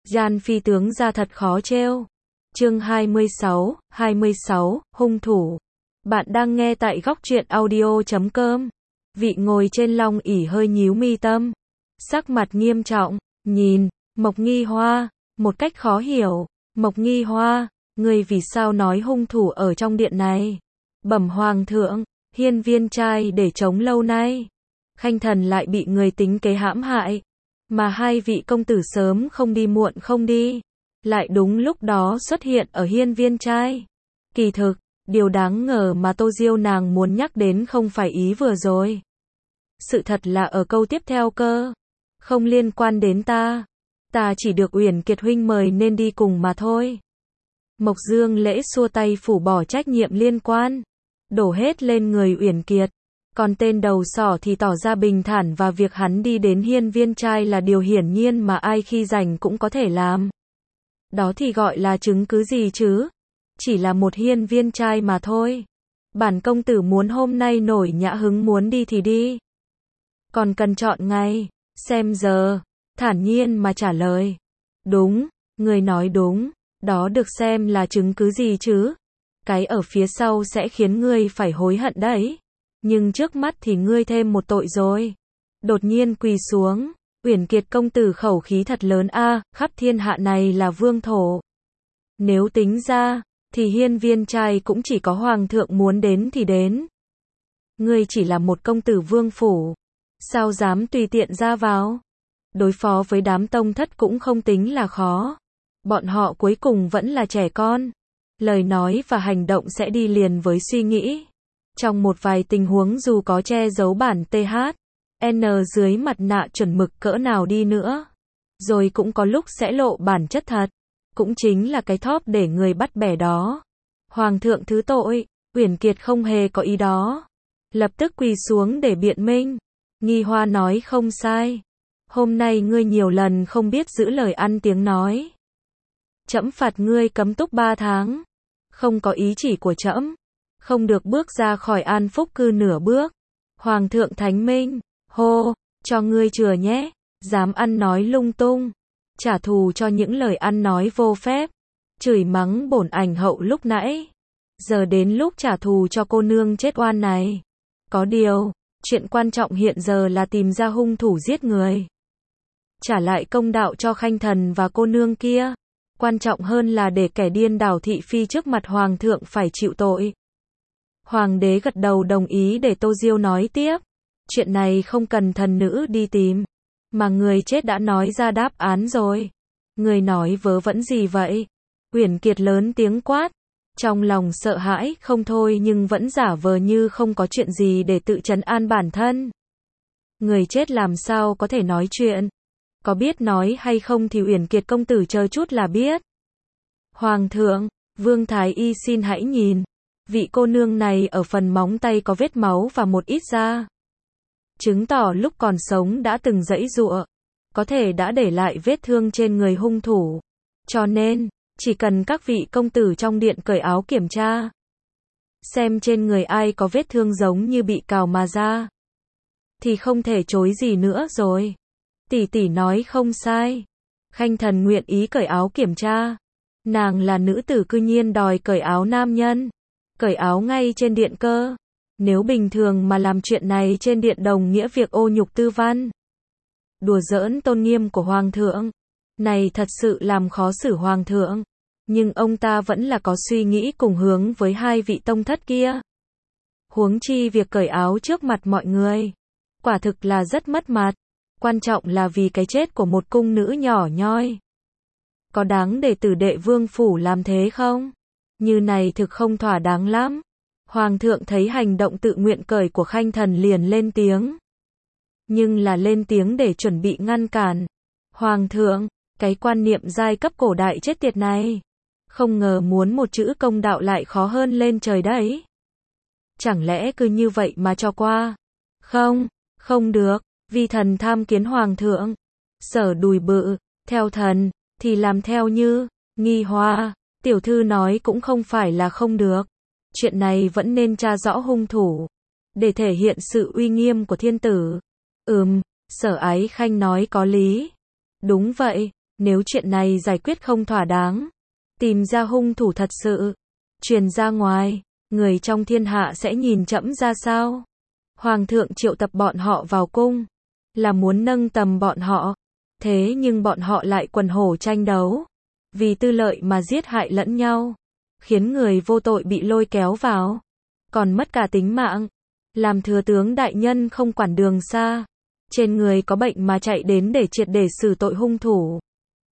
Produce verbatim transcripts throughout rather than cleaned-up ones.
Gian phi tướng ra thật khó trêu. Chương hai mươi sáu, hai mươi sáu, hung thủ. Bạn đang nghe tại góc truyện audio chấm com. Vị ngồi trên long ỷ hơi nhíu mi tâm, sắc mặt nghiêm trọng, nhìn Mộc Nghi Hoa, một cách khó hiểu. Mộc Nghi Hoa, người vì sao nói hung thủ ở trong điện này? Bẩm hoàng thượng, hiên viên trai để chống lâu nay. Khanh thần lại bị người tính kế hãm hại. Mà hai vị công tử sớm không đi muộn không đi. Lại đúng lúc đó xuất hiện ở hiên viên trai. Kỳ thực, điều đáng ngờ mà Tô Diêu nàng muốn nhắc đến không phải ý vừa rồi. Sự thật là ở câu tiếp theo cơ. Không liên quan đến ta. Ta chỉ được Uyển Kiệt huynh mời nên đi cùng mà thôi. Mộc Dương Lễ xua tay phủ bỏ trách nhiệm liên quan. Đổ hết lên người Uyển Kiệt. Còn tên đầu sỏ thì tỏ ra bình thản và việc hắn đi đến hiên viên trai là điều hiển nhiên mà ai khi rảnh cũng có thể làm. Đó thì gọi là chứng cứ gì chứ? Chỉ là một hiên viên trai mà thôi. Bản công tử muốn hôm nay nổi nhã hứng muốn đi thì đi. Còn cần chọn ngày, xem giờ, thản nhiên mà trả lời. Đúng, người nói đúng, đó được xem là chứng cứ gì chứ? Cái ở phía sau sẽ khiến ngươi phải hối hận đấy. Nhưng trước mắt thì ngươi thêm một tội rồi. Đột nhiên quỳ xuống. Uyển Kiệt công tử khẩu khí thật lớn a, khắp thiên hạ này là vương thổ. Nếu tính ra, thì hiên viên trai cũng chỉ có hoàng thượng muốn đến thì đến. Ngươi chỉ là một công tử vương phủ. Sao dám tùy tiện ra vào? Đối phó với đám tông thất cũng không tính là khó. Bọn họ cuối cùng vẫn là trẻ con. Lời nói và hành động sẽ đi liền với suy nghĩ. Trong một vài tình huống dù có che giấu bản tê hát, N dưới mặt nạ chuẩn mực cỡ nào đi nữa, rồi cũng có lúc sẽ lộ bản chất thật. Cũng chính là cái thóp để người bắt bẻ đó. Hoàng thượng thứ tội, Uyển Kiệt không hề có ý đó. Lập tức quỳ xuống để biện minh. Nghi Hoa nói không sai. Hôm nay ngươi nhiều lần không biết giữ lời ăn tiếng nói. Trẫm phạt ngươi cấm túc ba tháng. Không có ý chỉ của trẫm, không được bước ra khỏi An Phúc cư nửa bước. Hoàng thượng thánh minh, hô, cho ngươi chừa nhé, dám ăn nói lung tung, trả thù cho những lời ăn nói vô phép, chửi mắng bổn ảnh hậu lúc nãy. Giờ đến lúc trả thù cho cô nương chết oan này. Có điều, chuyện quan trọng hiện giờ là tìm ra hung thủ giết người. Trả lại công đạo cho Khanh thần và cô nương kia. Quan trọng hơn là để kẻ điên đảo thị phi trước mặt hoàng thượng phải chịu tội. Hoàng đế gật đầu đồng ý để Tô Diêu nói tiếp. Chuyện này không cần thần nữ đi tìm. Mà người chết đã nói ra đáp án rồi. Người nói vớ vẩn gì vậy? Uyển Kiệt lớn tiếng quát. Trong lòng sợ hãi không thôi nhưng vẫn giả vờ như không có chuyện gì để tự trấn an bản thân. Người chết làm sao có thể nói chuyện? Có biết nói hay không thì Uyển Kiệt công tử chờ chút là biết. Hoàng thượng, Vương Thái Y xin hãy nhìn. Vị cô nương này ở phần móng tay có vết máu và một ít da. Chứng tỏ lúc còn sống đã từng giãy giụa. Có thể đã để lại vết thương trên người hung thủ. Cho nên, chỉ cần các vị công tử trong điện cởi áo kiểm tra. Xem trên người ai có vết thương giống như bị cào mà ra. Thì không thể chối gì nữa rồi. Tỷ tỷ nói không sai. Khanh thần nguyện ý cởi áo kiểm tra. Nàng là nữ tử cư nhiên đòi cởi áo nam nhân. Cởi áo ngay trên điện cơ. Nếu bình thường mà làm chuyện này trên điện đồng nghĩa việc ô nhục tư văn. Đùa giỡn tôn nghiêm của hoàng thượng. Này thật sự làm khó xử hoàng thượng. Nhưng ông ta vẫn là có suy nghĩ cùng hướng với hai vị tông thất kia. Huống chi việc cởi áo trước mặt mọi người. Quả thực là rất mất mặt. Quan trọng là vì cái chết của một cung nữ nhỏ nhoi. Có đáng để tử đệ vương phủ làm thế không? Như này thực không thỏa đáng lắm. Hoàng thượng thấy hành động tự nguyện cởi của Khanh thần liền lên tiếng. Nhưng là lên tiếng để chuẩn bị ngăn cản. Hoàng thượng, cái quan niệm giai cấp cổ đại chết tiệt này. Không ngờ muốn một chữ công đạo lại khó hơn lên trời đấy. Chẳng lẽ cứ như vậy mà cho qua? Không, không được. Vì thần tham kiến hoàng thượng. Sở đùi bự, theo thần, thì làm theo như. Nghi Hoa, tiểu thư nói cũng không phải là không được. Chuyện này vẫn nên tra rõ hung thủ. Để thể hiện sự uy nghiêm của thiên tử. Ừm, Sở Ái Khanh nói có lý. Đúng vậy, Nếu chuyện này giải quyết không thỏa đáng, tìm ra hung thủ thật sự, truyền ra ngoài, người trong thiên hạ sẽ nhìn trẫm ra sao? Hoàng thượng triệu tập bọn họ vào cung, là muốn nâng tầm bọn họ. Thế nhưng bọn họ lại quần hổ tranh đấu, vì tư lợi mà giết hại lẫn nhau, khiến người vô tội bị lôi kéo vào, còn mất cả tính mạng. Làm thừa tướng đại nhân không quản đường xa, trên người có bệnh mà chạy đến để triệt để xử tội hung thủ,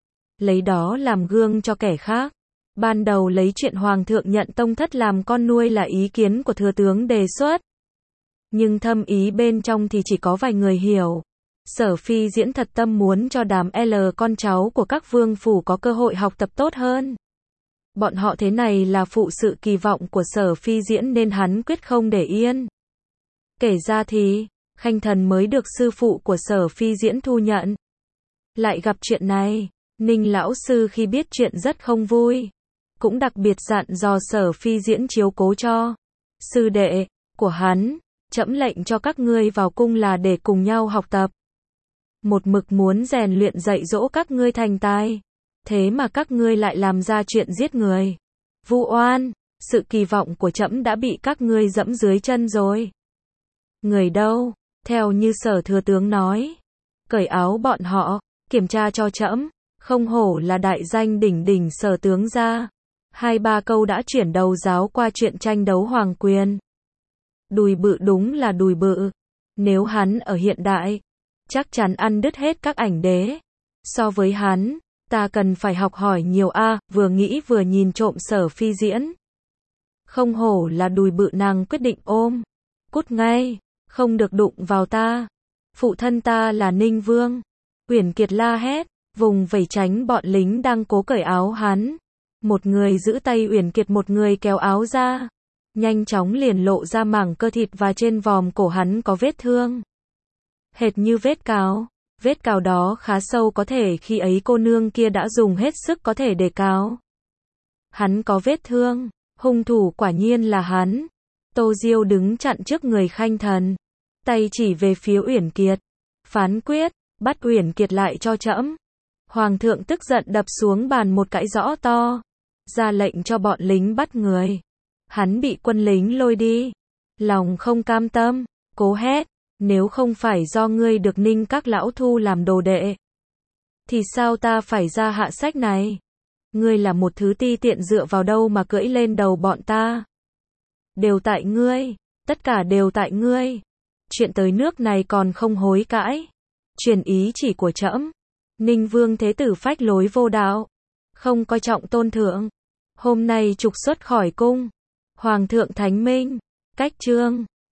lấy đó làm gương cho kẻ khác. Ban đầu lấy chuyện hoàng thượng nhận Tông Thất làm con nuôi là ý kiến của thừa tướng đề xuất, nhưng thâm ý bên trong thì chỉ có vài người hiểu. Sở Phi Diễn thật tâm muốn cho đám L con cháu của các vương phủ có cơ hội học tập tốt hơn. Bọn họ thế này là phụ sự kỳ vọng của Sở Phi Diễn nên hắn quyết không để yên. Kể ra thì, Khanh Thần mới được sư phụ của Sở Phi Diễn thu nhận. Lại gặp chuyện này, Ninh lão sư khi biết chuyện rất không vui, cũng đặc biệt dặn dò Sở Phi Diễn chiếu cố cho sư đệ của hắn. Trẫm lệnh cho các ngươi vào cung là để cùng nhau học tập, một mực muốn rèn luyện dạy dỗ các ngươi thành tài. Thế mà các ngươi lại làm ra chuyện giết người, vu oan. Sự kỳ vọng của trẫm đã bị các ngươi dẫm dưới chân rồi. Người đâu? Theo như Sở thừa tướng nói, cởi áo bọn họ, kiểm tra cho trẫm. Không hổ là đại danh đỉnh đỉnh Sở tướng gia. Hai ba câu đã chuyển đầu giáo qua chuyện tranh đấu hoàng quyền. Đùi bự đúng là đùi bự. Nếu hắn ở hiện đại, chắc chắn ăn đứt hết các ảnh đế. So với hắn, ta cần phải học hỏi nhiều a. À, vừa nghĩ vừa nhìn trộm Sở Phi Diễn. Không hổ là đùi bự, nàng quyết định ôm. Cút ngay, không được đụng vào ta. Phụ thân ta là Ninh Vương. Uyển Kiệt la hét, vùng vẩy tránh bọn lính đang cố cởi áo hắn. Một người giữ tay Uyển Kiệt, một người kéo áo ra. Nhanh chóng liền lộ ra mảng cơ thịt và trên vòm cổ hắn có vết thương. Hệt như vết cào. Vết cào đó khá sâu, có thể khi ấy cô nương kia đã dùng hết sức có thể để cào. Hắn có vết thương, hung thủ quả nhiên là hắn. Tô Diêu đứng chặn trước người Khanh Thần, tay chỉ về phía Uyển Kiệt. Phán quyết, bắt Uyển Kiệt lại cho trẫm. Hoàng thượng tức giận đập xuống bàn một cái rõ to, ra lệnh cho bọn lính bắt người. Hắn bị quân lính lôi đi, lòng không cam tâm, cố hét, nếu không phải do ngươi được Ninh các lão thu làm đồ đệ, thì sao ta phải ra hạ sách này? Ngươi là một thứ ti tiện, dựa vào đâu mà cưỡi lên đầu bọn ta? Đều tại ngươi, tất cả đều tại ngươi. Chuyện tới nước này còn không hối cãi, truyền ý chỉ của trẫm. Ninh Vương thế tử phách lối vô đạo, không coi trọng tôn thượng, hôm nay trục xuất khỏi cung. Hoàng thượng thánh minh, cách chương